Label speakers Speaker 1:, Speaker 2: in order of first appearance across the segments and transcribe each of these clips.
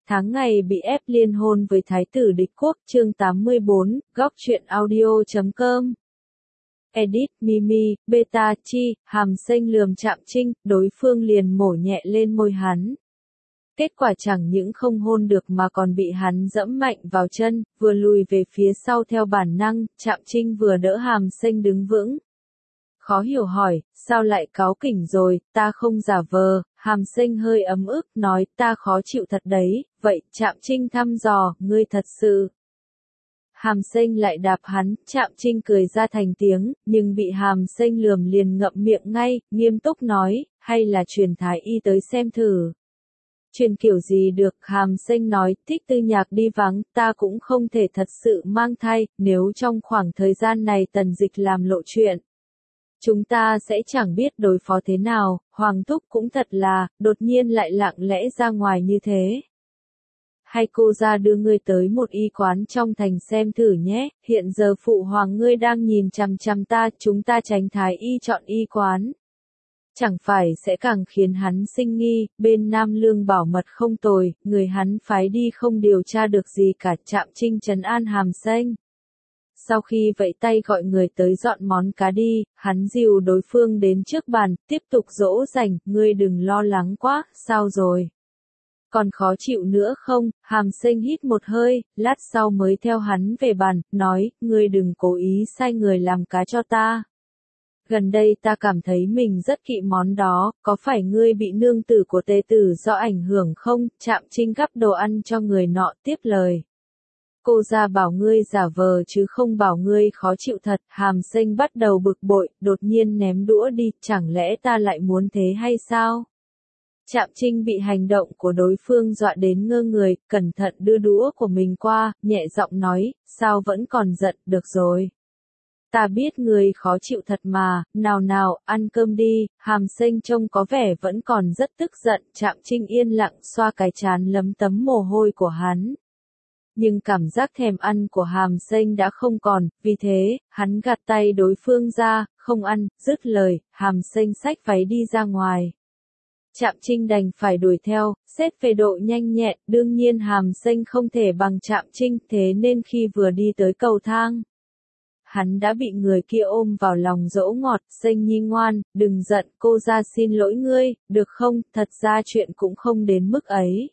Speaker 1: tháng ngày bị ép liên hôn với thái tử địch quốc, chương 84, góc truyện audio.com. Edit, Mimi, Beta, Chi, Hàm Xanh lườm Trạm Trinh, đối phương liền mổ nhẹ lên môi hắn. Kết quả chẳng những không hôn được mà còn bị hắn dẫm mạnh vào chân, vừa lùi về phía sau theo bản năng, Trạm Trinh vừa đỡ Hàm Xanh đứng vững. Khó hiểu hỏi, sao lại cáu kỉnh rồi, ta không giả vờ, Hàm Xanh hơi ấm ức, nói, ta khó chịu thật đấy, vậy, Trạm Trinh thăm dò, ngươi thật sự. Hàm Xanh lại đạp hắn, Trạm Trinh cười ra thành tiếng, nhưng bị Hàm Xanh lườm liền ngậm miệng ngay, nghiêm túc nói, hay là truyền thái y tới xem thử. Truyền kiểu gì được, Hàm Xanh nói, Thích Tư Nhạc đi vắng, ta cũng không thể thật sự mang thai, nếu trong khoảng thời gian này Tần Dịch làm lộ chuyện. Chúng ta sẽ chẳng biết đối phó thế nào, Hoàng Thúc cũng thật là, đột nhiên lại lặng lẽ ra ngoài như thế. Hay cô ra đưa ngươi tới một y quán trong thành xem thử nhé, hiện giờ phụ hoàng ngươi đang nhìn chằm chằm ta, chúng ta tránh thái y chọn y quán. Chẳng phải sẽ càng khiến hắn sinh nghi, bên Nam Lương bảo mật không tồi, người hắn phái đi không điều tra được gì cả, Trạm Trinh trấn an Hàm Xanh. Sau khi vẫy tay gọi người tới dọn món cá đi, hắn dìu đối phương đến trước bàn, tiếp tục dỗ dành, ngươi đừng lo lắng quá, sao rồi? Còn khó chịu nữa không? Hàm Xanh hít một hơi, lát sau mới theo hắn về bàn, nói, ngươi đừng cố ý sai người làm cá cho ta. Gần đây ta cảm thấy mình rất kỵ món đó, có phải ngươi bị nương tử của tề tử do ảnh hưởng không? Trạm Trinh gắp đồ ăn cho người nọ tiếp lời. Cô ra bảo ngươi giả vờ chứ không bảo ngươi khó chịu thật, Hàm Xanh bắt đầu bực bội, đột nhiên ném đũa đi, chẳng lẽ ta lại muốn thế hay sao? Trạm Trinh bị hành động của đối phương dọa đến ngơ người, cẩn thận đưa đũa của mình qua, nhẹ giọng nói, sao vẫn còn giận, được rồi. Ta biết người khó chịu thật mà, nào nào, ăn cơm đi, Hàm Xanh trông có vẻ vẫn còn rất tức giận, Trạm Trinh yên lặng xoa cái trán lấm tấm mồ hôi của hắn. Nhưng cảm giác thèm ăn của Hàm Xanh đã không còn, vì thế, hắn gạt tay đối phương ra, không ăn, dứt lời, Hàm Xanh xách váy đi ra ngoài. Trạm Trinh đành phải đuổi theo, xét về độ nhanh nhẹn, đương nhiên Hàm Xanh không thể bằng Trạm Trinh, thế nên khi vừa đi tới cầu thang, hắn đã bị người kia ôm vào lòng dỗ ngọt, Xanh nhi ngoan, đừng giận, cô ra xin lỗi ngươi, được không, thật ra chuyện cũng không đến mức ấy.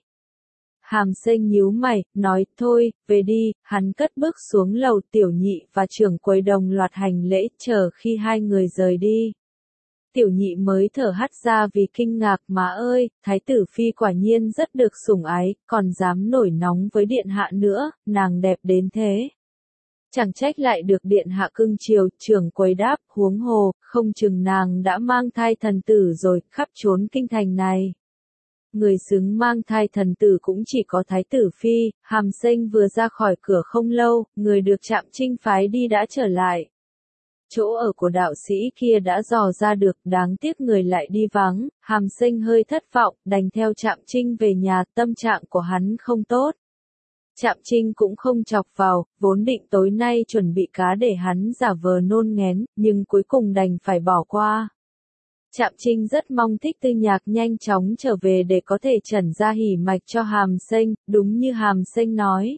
Speaker 1: Hàm Xanh nhíu mày, nói, thôi, về đi, hắn cất bước xuống lầu, Tiểu Nhị và trưởng quầy đồng loạt hành lễ, chờ khi hai người rời đi. Tiểu Nhị mới thở hắt ra vì kinh ngạc, má ơi, Thái tử Phi quả nhiên rất được sủng ái, còn dám nổi nóng với điện hạ nữa, nàng đẹp đến thế. Chẳng trách lại được điện hạ cưng chiều, trưởng quầy đáp, huống hồ, không chừng nàng đã mang thai thần tử rồi, khắp trốn kinh thành này. Người xứng mang thai thần tử cũng chỉ có Thái tử Phi, Hàm Xanh vừa ra khỏi cửa không lâu, người được Trạm Trinh phái đi đã trở lại. Chỗ ở của đạo sĩ kia đã dò ra được, đáng tiếc người lại đi vắng, Hàm Xanh hơi thất vọng, đành theo Trạm Trinh về nhà, tâm trạng của hắn không tốt. Trạm Trinh cũng không chọc vào, vốn định tối nay chuẩn bị cá để hắn giả vờ nôn nghén, nhưng cuối cùng đành phải bỏ qua. Trạm Trinh rất mong Thích Tư Nhạc nhanh chóng trở về để có thể trẩn ra hỉ mạch cho Hàm Xanh, đúng như Hàm Xanh nói.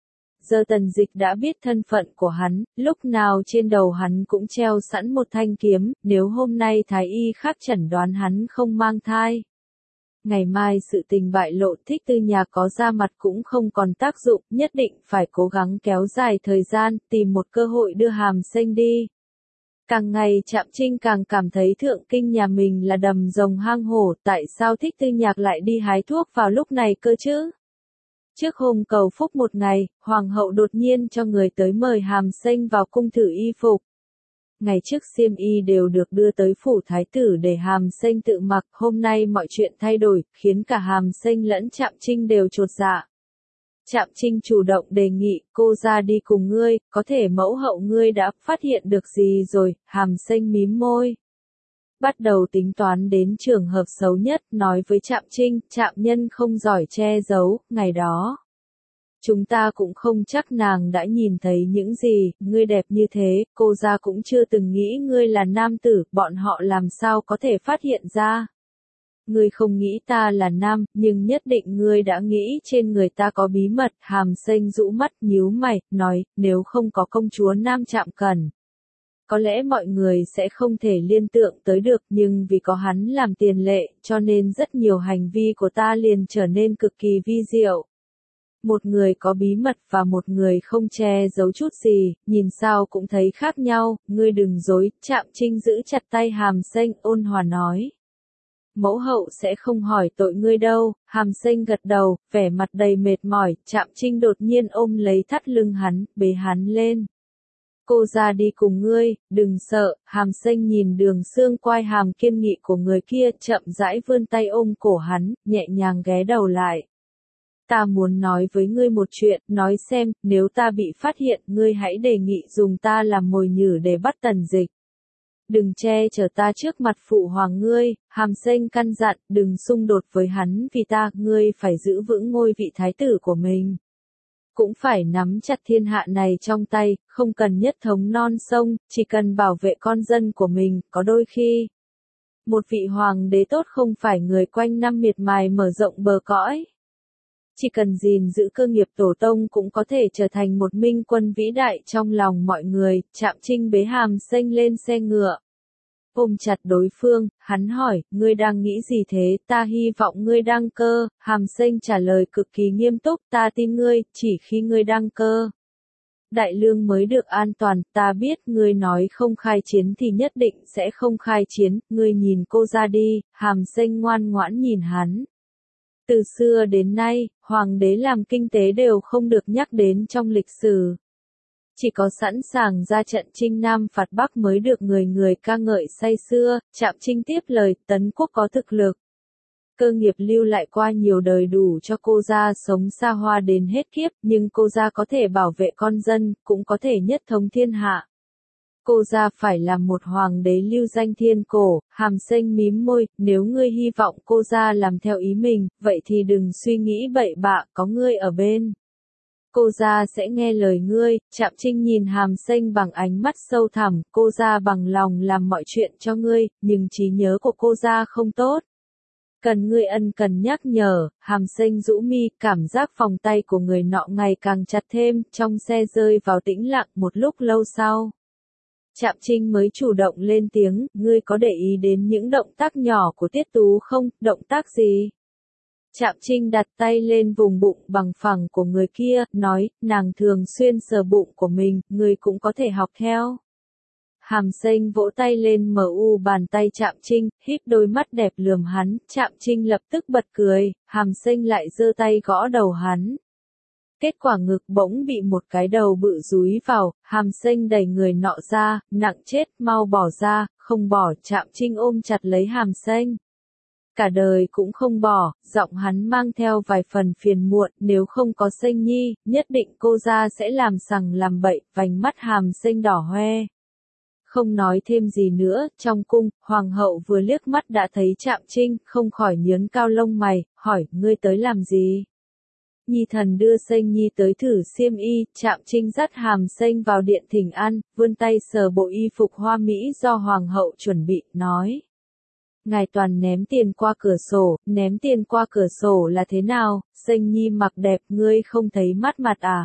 Speaker 1: Giờ Tần Dịch đã biết thân phận của hắn, lúc nào trên đầu hắn cũng treo sẵn một thanh kiếm, nếu hôm nay thái y khác chẩn đoán hắn không mang thai. Ngày mai sự tình bại lộ, Thích Tư Nhạc có ra mặt cũng không còn tác dụng, nhất định phải cố gắng kéo dài thời gian, tìm một cơ hội đưa Hàm Xanh đi. Càng ngày Trạm Trinh càng cảm thấy thượng kinh nhà mình là đầm rồng hang hổ, tại sao Thích Tư Nhạc lại đi hái thuốc vào lúc này cơ chứ? Trước hôm cầu phúc một ngày, Hoàng hậu đột nhiên cho người tới mời Hàm Xanh vào cung thử y phục. Ngày trước xiêm y đều được đưa tới phủ thái tử để Hàm Xanh tự mặc, hôm nay mọi chuyện thay đổi, khiến cả Hàm Xanh lẫn Trạm Trinh đều chột dạ. Trạm Trinh chủ động đề nghị, cô ra đi cùng ngươi, có thể mẫu hậu ngươi đã phát hiện được gì rồi, Hàm Xanh mím môi. Bắt đầu tính toán đến trường hợp xấu nhất, nói với Trạm Trinh, Trạm nhân không giỏi che giấu, ngày đó. Chúng ta cũng không chắc nàng đã nhìn thấy những gì, ngươi đẹp như thế, cô ra cũng chưa từng nghĩ ngươi là nam tử, bọn họ làm sao có thể phát hiện ra. Ngươi không nghĩ ta là nam, nhưng nhất định ngươi đã nghĩ trên người ta có bí mật. Hàm Xanh rũ mắt nhíu mày, nói, nếu không có công chúa Nam Trạm Cẩn, có lẽ mọi người sẽ không thể liên tưởng tới được, nhưng vì có hắn làm tiền lệ, cho nên rất nhiều hành vi của ta liền trở nên cực kỳ vi diệu. Một người có bí mật và một người không che giấu chút gì, nhìn sao cũng thấy khác nhau, ngươi đừng dối. Trạm Trinh giữ chặt tay Hàm Xanh, ôn hòa nói. Mẫu hậu sẽ không hỏi tội ngươi đâu. Hàm Xanh gật đầu, vẻ mặt đầy mệt mỏi. Trạm Trinh đột nhiên ôm lấy thắt lưng hắn, bế hắn lên. Cô ra đi cùng ngươi, đừng sợ. Hàm Xanh nhìn đường xương quai hàm kiên nghị của người kia, chậm rãi vươn tay ôm cổ hắn, nhẹ nhàng ghé đầu lại. Ta muốn nói với ngươi một chuyện, nói xem, nếu ta bị phát hiện, ngươi hãy đề nghị dùng ta làm mồi nhử để bắt Tần Dịch. Đừng che chở ta trước mặt phụ hoàng ngươi. Hàm Xanh căn dặn, đừng xung đột với hắn vì ta, ngươi phải giữ vững ngôi vị thái tử của mình. Cũng phải nắm chặt thiên hạ này trong tay, không cần nhất thống non sông, chỉ cần bảo vệ con dân của mình. Có đôi khi, một vị hoàng đế tốt không phải người quanh năm miệt mài mở rộng bờ cõi. Chỉ cần gìn giữ cơ nghiệp tổ tông cũng có thể trở thành một minh quân vĩ đại trong lòng mọi người. Trạm Trinh bế Hàm Xanh lên xe ngựa. Ôm chặt đối phương, hắn hỏi, ngươi đang nghĩ gì thế? Ta hy vọng ngươi đăng cơ. Hàm Xanh trả lời cực kỳ nghiêm túc, ta tin ngươi, chỉ khi ngươi đăng cơ. Đại lương mới được an toàn, ta biết ngươi nói không khai chiến thì nhất định sẽ không khai chiến, ngươi nhìn cô ra đi. Hàm Xanh ngoan ngoãn nhìn hắn. Từ xưa đến nay, hoàng đế làm kinh tế đều không được nhắc đến trong lịch sử. Chỉ có sẵn sàng ra trận chinh Nam phạt Bắc mới được người người ca ngợi say sưa. Trạm Trinh tiếp lời, Tấn quốc có thực lực. Cơ nghiệp lưu lại qua nhiều đời đủ cho cô gia sống xa hoa đến hết kiếp, nhưng cô gia có thể bảo vệ con dân, cũng có thể nhất thống thiên hạ. Cô gia phải làm một hoàng đế lưu danh thiên cổ. Hàm Xanh mím môi, nếu ngươi hy vọng cô gia làm theo ý mình, vậy thì đừng suy nghĩ bậy bạ, có ngươi ở bên. Cô gia sẽ nghe lời ngươi. Trạm Trinh nhìn Hàm Xanh bằng ánh mắt sâu thẳm, cô gia bằng lòng làm mọi chuyện cho ngươi, nhưng trí nhớ của cô gia không tốt. Cần ngươi ân cần nhắc nhở. Hàm Xanh rũ mi, cảm giác vòng tay của người nọ ngày càng chặt thêm, trong xe rơi vào tĩnh lặng một lúc lâu sau. Trạm Trinh mới chủ động lên tiếng, ngươi có để ý đến những động tác nhỏ của Tiết Tú không? Động tác gì? Trạm Trinh đặt tay lên vùng bụng bằng phẳng của người kia, nói, nàng thường xuyên sờ bụng của mình, ngươi cũng có thể học theo. Hàm Xanh vỗ tay lên bàn tay Trạm Trinh, híp đôi mắt đẹp lườm hắn. Trạm Trinh lập tức bật cười, Hàm Xanh lại giơ tay gõ đầu hắn. Kết quả ngực bỗng bị một cái đầu bự dúi vào. Hàm Xanh đẩy người nọ ra, nặng chết, mau bỏ ra. Không bỏ. Trạm Trinh ôm chặt lấy Hàm Xanh. Cả đời cũng không bỏ. Giọng hắn mang theo vài phần phiền muộn, nếu không có Xanh nhi, nhất định cô gia sẽ làm sằng làm bậy. Vành mắt Hàm Xanh đỏ hoe. Không nói thêm gì nữa. Trong cung, hoàng hậu vừa liếc mắt đã thấy Trạm Trinh, không khỏi nhướng cao lông mày, hỏi, ngươi tới làm gì? Nhi thần đưa Xanh nhi tới thử xiêm y. Trạm Trinh dắt Hàm Xanh vào điện thỉnh an, vươn tay sờ bộ y phục hoa mỹ do hoàng hậu chuẩn bị, nói. Ngài toàn ném tiền qua cửa sổ. Ném tiền qua cửa sổ là thế nào? Xanh nhi mặc đẹp, ngươi không thấy mắt mặt à?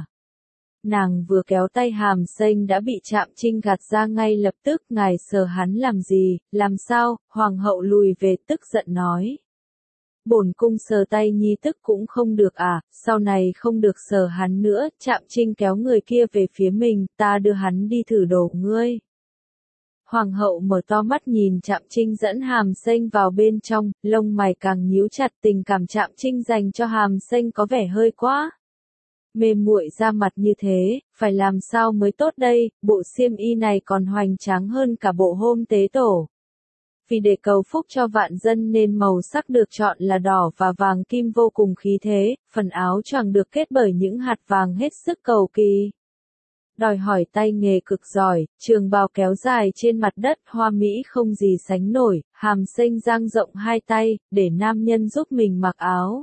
Speaker 1: Nàng vừa kéo tay Hàm Xanh đã bị Trạm Trinh gạt ra ngay lập tức. Ngài sờ hắn làm gì? Làm sao? Hoàng hậu lùi về tức giận nói. Bổn cung sờ tay nhi tức cũng không được à? Sau này không được sờ hắn nữa. Trạm Trinh kéo người kia về phía mình, ta đưa hắn đi thử đồ ngươi. Hoàng hậu mở to mắt nhìn Trạm Trinh dẫn Hàm Xanh vào bên trong, lông mày càng nhíu chặt. Tình cảm Trạm Trinh dành cho Hàm Xanh có vẻ hơi quá mê muội ra mặt như thế, phải làm sao mới tốt đây? Bộ xiêm y này còn hoành tráng hơn cả bộ hôm tế tổ. Vì để cầu phúc cho vạn dân nên màu sắc được chọn là đỏ và vàng kim vô cùng khí thế, phần áo choàng được kết bởi những hạt vàng hết sức cầu kỳ. Đòi hỏi tay nghề cực giỏi, trường bào kéo dài trên mặt đất hoa mỹ không gì sánh nổi. Hàm Xanh dang rộng hai tay, để nam nhân giúp mình mặc áo.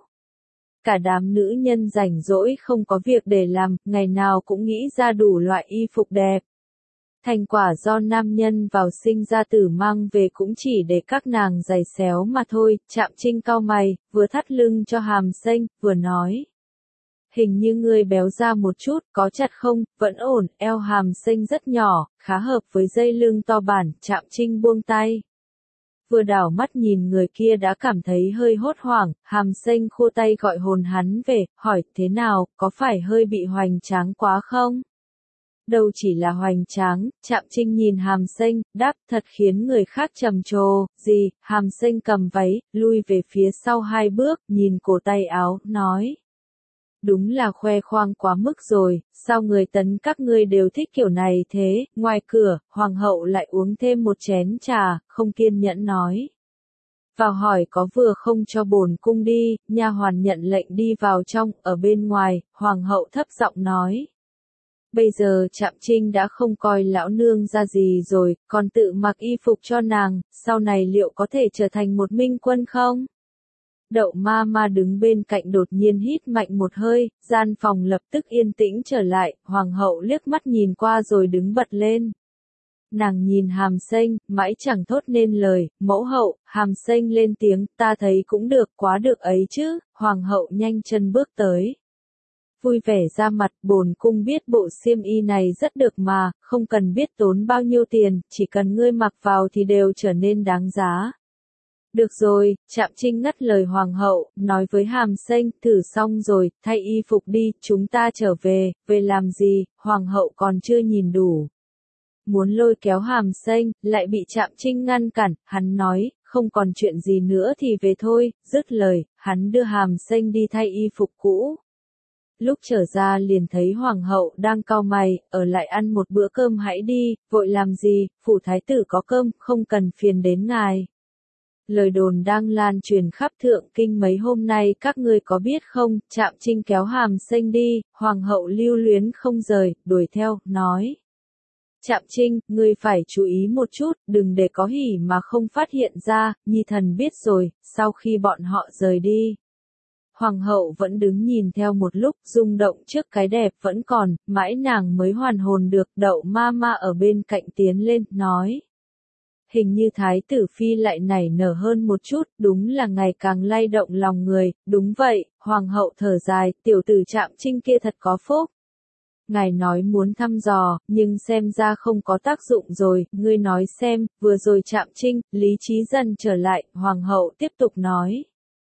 Speaker 1: Cả đám nữ nhân rảnh rỗi không có việc để làm, ngày nào cũng nghĩ ra đủ loại y phục đẹp. Thành quả do nam nhân vào sinh ra tử mang về cũng chỉ để các nàng giày xéo mà thôi. Trạm Trinh cau mày, vừa thắt lưng cho Hàm Xanh, vừa nói. Hình như ngươi béo ra một chút, có chặt không, vẫn ổn, eo Hàm Xanh rất nhỏ, khá hợp với dây lưng to bản. Trạm Trinh buông tay. Vừa đảo mắt nhìn người kia đã cảm thấy hơi hốt hoảng, Hàm Xanh khô tay gọi hồn hắn về, hỏi thế nào, có phải hơi bị hoành tráng quá không? Đâu chỉ là hoành tráng, Trạm Trinh nhìn Hàm Xanh, đáp thật khiến người khác trầm trồ, gì, Hàm Xanh cầm váy, lui về phía sau 2 bước, nhìn cổ tay áo, nói. Đúng là khoe khoang quá mức rồi, sao người Tấn các ngươi đều thích kiểu này thế, ngoài cửa, hoàng hậu lại uống thêm một chén trà, không kiên nhẫn nói. Vào hỏi có vừa không cho bổn cung đi, nha hoàn nhận lệnh đi vào trong, ở bên ngoài, hoàng hậu thấp giọng nói. Bây giờ Trạm Trinh đã không coi lão nương ra gì rồi, còn tự mặc y phục cho nàng, sau này liệu có thể trở thành một minh quân không? Đậu ma ma đứng bên cạnh đột nhiên hít mạnh một hơi, gian phòng lập tức yên tĩnh trở lại, hoàng hậu liếc mắt nhìn qua rồi đứng bật lên. Nàng nhìn Hàm Xanh, mãi chẳng thốt nên lời, mẫu hậu, Hàm Xanh lên tiếng, ta thấy cũng được, quá được ấy chứ, hoàng hậu nhanh chân bước tới. Vui vẻ ra mặt, bổn cung biết bộ xiêm y này rất được mà, không cần biết tốn bao nhiêu tiền, chỉ cần ngươi mặc vào thì đều trở nên đáng giá. Được rồi, Trạm Trinh ngắt lời hoàng hậu, nói với Hàm Xanh, thử xong rồi, thay y phục đi, chúng ta trở về, về làm gì, hoàng hậu còn chưa nhìn đủ. Muốn lôi kéo Hàm Xanh, lại bị Trạm Trinh ngăn cản, hắn nói, không còn chuyện gì nữa thì về thôi, dứt lời, hắn đưa Hàm Xanh đi thay y phục cũ. Lúc trở ra liền thấy hoàng hậu đang cau mày, ở lại ăn một bữa cơm hãy đi, vội làm gì, phủ thái tử có cơm, không cần phiền đến ngài. Lời đồn đang lan truyền khắp thượng kinh mấy hôm nay các ngươi có biết không, Trạm Trinh kéo Hàm Xanh đi, hoàng hậu lưu luyến không rời, đuổi theo, nói. Trạm Trinh, ngươi phải chú ý một chút, đừng để có hỉ mà không phát hiện ra, nhi thần biết rồi, sau khi bọn họ rời đi. Hoàng hậu vẫn đứng nhìn theo một lúc, rung động trước cái đẹp vẫn còn, mãi nàng mới hoàn hồn được, Đậu ma ma ở bên cạnh tiến lên, nói. Hình như thái tử phi lại nảy nở hơn một chút, đúng là ngày càng lay động lòng người, đúng vậy, hoàng hậu thở dài, tiểu tử Trạm Trinh kia thật có phúc. Ngài nói muốn thăm dò, nhưng xem ra không có tác dụng rồi, ngươi nói xem, vừa rồi Trạm Trinh, lý trí dần trở lại, hoàng hậu tiếp tục nói.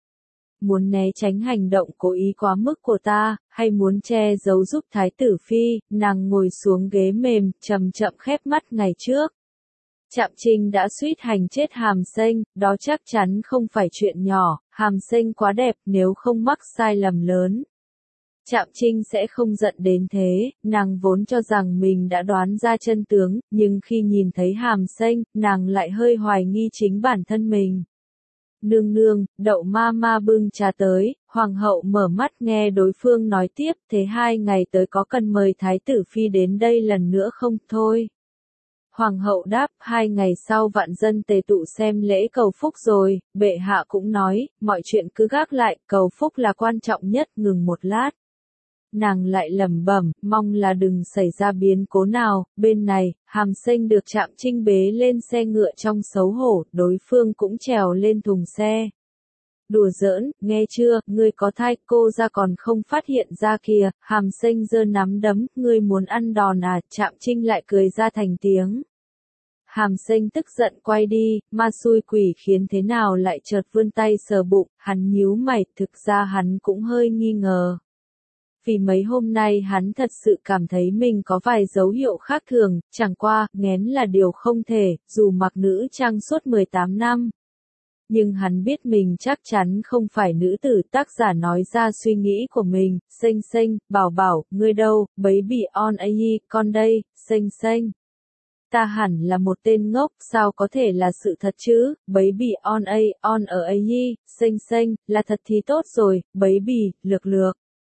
Speaker 1: Muốn né tránh hành động cố ý quá mức của ta, hay muốn che giấu giúp thái tử phi, nàng ngồi xuống ghế mềm, chậm chậm khép mắt ngày trước. Trạm Trinh đã suýt hành chết Hàm Xanh, đó chắc chắn không phải chuyện nhỏ, Hàm Xanh quá đẹp nếu không mắc sai lầm lớn. Trạm Trinh sẽ không giận đến thế, nàng vốn cho rằng mình đã đoán ra chân tướng, nhưng khi nhìn thấy Hàm Xanh, nàng lại hơi hoài nghi chính bản thân mình. Nương nương, Đậu ma ma bưng trà tới, hoàng hậu mở mắt nghe đối phương nói tiếp, thế 2 ngày tới có cần mời thái tử phi đến đây lần nữa không, thôi. Hoàng hậu đáp, 2 ngày sau vạn dân tề tụ xem lễ cầu phúc rồi, bệ hạ cũng nói, mọi chuyện cứ gác lại, cầu phúc là quan trọng nhất, ngừng một lát. Nàng lại lẩm bẩm, mong là đừng xảy ra biến cố nào, bên này, Hàm Xanh được Trạm Trinh bế lên xe ngựa trong xấu hổ, đối phương cũng trèo lên thùng xe. Đùa giỡn, nghe chưa, ngươi có thai, cô ra còn không phát hiện ra kìa, Hàm Xanh giơ nắm đấm, ngươi muốn ăn đòn à, Trạm Trinh lại cười ra thành tiếng. Hàm Xanh tức giận quay đi, ma xui quỷ khiến thế nào lại chợt vươn tay sờ bụng, hắn nhíu mày, thực ra hắn cũng hơi nghi ngờ. Vì mấy hôm nay hắn thật sự cảm thấy mình có vài dấu hiệu khác thường, chẳng qua, nghén là điều không thể, dù mặc nữ trang suốt 18 năm. Nhưng hắn biết mình chắc chắn không phải nữ tử, tác giả nói ra suy nghĩ của mình, Xanh Xanh, bảo bảo, ngươi đâu, baby on a con đây, Xanh Xanh. Ta hẳn là một tên ngốc, sao có thể là sự thật chứ, baby on ở a Xanh Xanh, là thật thì tốt rồi, baby, lược lược.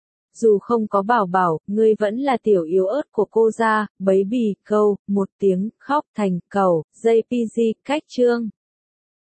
Speaker 1: Dù không có bảo bảo, ngươi vẫn là tiểu yếu ớt của cô ra, baby, câu, một tiếng, khóc thành cầu, JPG, cách chương.